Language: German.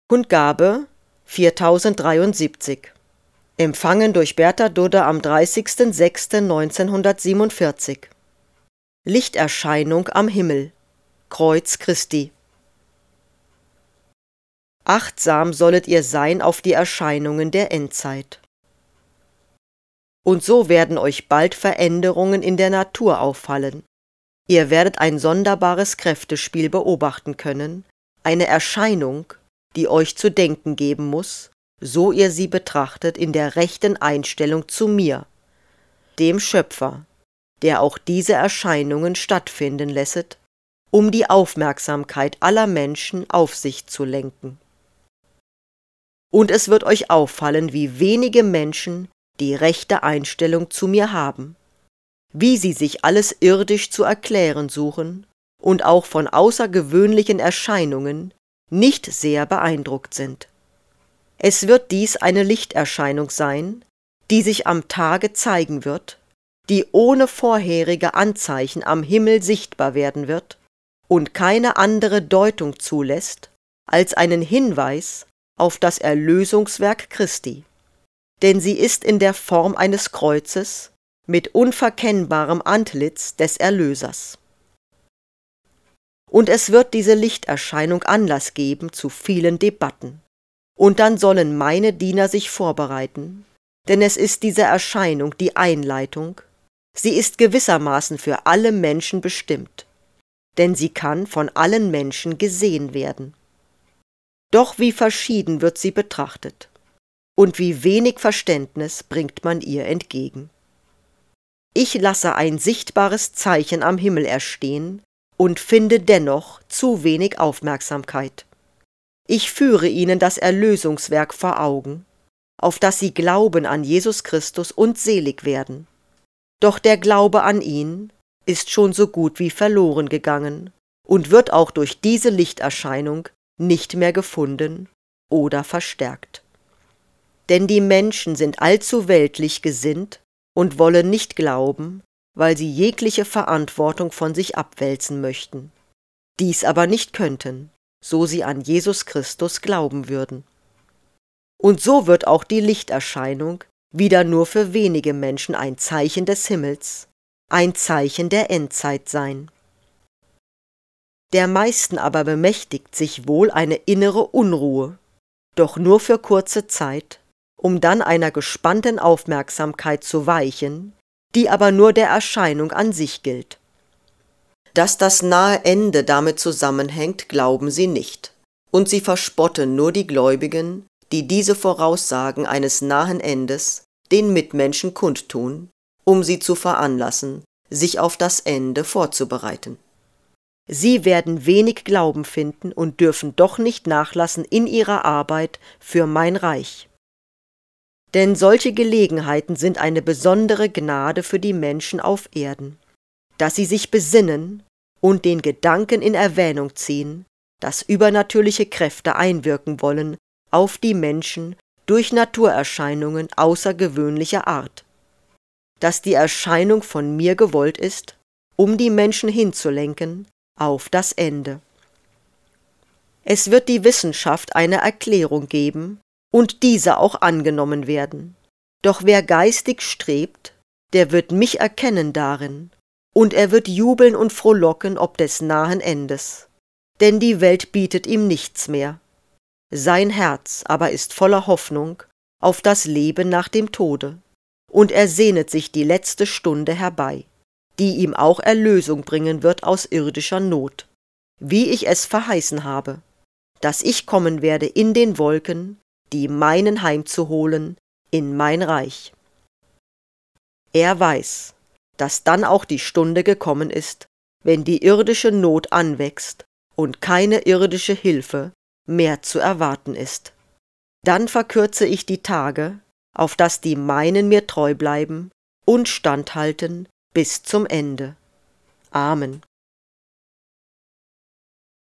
Kundgabe 4073. Empfangen durch Bertha Dudde am 30.06.1947. Lichterscheinung am Himmel. Kreuz Christi. Achtsam sollet ihr sein auf die Erscheinungen der Endzeit. Und so werden euch bald Veränderungen in der Natur auffallen. Ihr werdet ein sonderbares Kräftespiel beobachten können, eine Erscheinung, die euch zu denken geben muss, so ihr sie betrachtet in der rechten Einstellung zu mir, dem Schöpfer, der auch diese Erscheinungen stattfinden lässet, um die Aufmerksamkeit aller Menschen auf sich zu lenken. Und es wird euch auffallen, wie wenige Menschen die rechte Einstellung zu mir haben, wie sie sich alles irdisch zu erklären suchen und auch von außergewöhnlichen Erscheinungen nicht sehr beeindruckt sind. Es wird dies eine Lichterscheinung sein, die sich am Tage zeigen wird, die ohne vorherige Anzeichen am Himmel sichtbar werden wird und keine andere Deutung zulässt als einen Hinweis auf das Erlösungswerk Christi. Denn sie ist in der Form eines Kreuzes mit unverkennbarem Antlitz des Erlösers. Und es wird diese Lichterscheinung Anlass geben zu vielen Debatten. Und dann sollen meine Diener sich vorbereiten, denn es ist diese Erscheinung die Einleitung, sie ist gewissermaßen für alle Menschen bestimmt, denn sie kann von allen Menschen gesehen werden. Doch wie verschieden wird sie betrachtet, und wie wenig Verständnis bringt man ihr entgegen. Ich lasse ein sichtbares Zeichen am Himmel erstehen und finde dennoch zu wenig Aufmerksamkeit. Ich führe ihnen das Erlösungswerk vor Augen, auf das sie glauben an Jesus Christus und selig werden. Doch der Glaube an ihn ist schon so gut wie verloren gegangen und wird auch durch diese Lichterscheinung nicht mehr gefunden oder verstärkt. Denn die Menschen sind allzu weltlich gesinnt und wollen nicht glauben, weil sie jegliche Verantwortung von sich abwälzen möchten, dies aber nicht könnten, so sie an Jesus Christus glauben würden. Und so wird auch die Lichterscheinung wieder nur für wenige Menschen ein Zeichen des Himmels, ein Zeichen der Endzeit sein. Der meisten aber bemächtigt sich wohl eine innere Unruhe, doch nur für kurze Zeit, um dann einer gespannten Aufmerksamkeit zu weichen, die aber nur der Erscheinung an sich gilt. Dass das nahe Ende damit zusammenhängt, glauben sie nicht, und sie verspotten nur die Gläubigen, die diese Voraussagen eines nahen Endes den Mitmenschen kundtun, um sie zu veranlassen, sich auf das Ende vorzubereiten. Sie werden wenig Glauben finden und dürfen doch nicht nachlassen in ihrer Arbeit für mein Reich. Denn solche Gelegenheiten sind eine besondere Gnade für die Menschen auf Erden, dass sie sich besinnen und den Gedanken in Erwähnung ziehen, dass übernatürliche Kräfte einwirken wollen auf die Menschen durch Naturerscheinungen außergewöhnlicher Art, dass die Erscheinung von mir gewollt ist, um die Menschen hinzulenken auf das Ende. Es wird die Wissenschaft eine Erklärung geben und diese auch angenommen werden. Doch wer geistig strebt, der wird mich erkennen darin, und er wird jubeln und frohlocken ob des nahen Endes, denn die Welt bietet ihm nichts mehr. Sein Herz aber ist voller Hoffnung auf das Leben nach dem Tode, und er sehnet sich die letzte Stunde herbei, die ihm auch Erlösung bringen wird aus irdischer Not, wie ich es verheißen habe, dass ich kommen werde in den Wolken, die meinen heimzuholen in mein Reich. Er weiß, dass dann auch die Stunde gekommen ist, wenn die irdische Not anwächst und keine irdische Hilfe mehr zu erwarten ist. Dann verkürze ich die Tage, auf dass die meinen mir treu bleiben und standhalten bis zum Ende. Amen.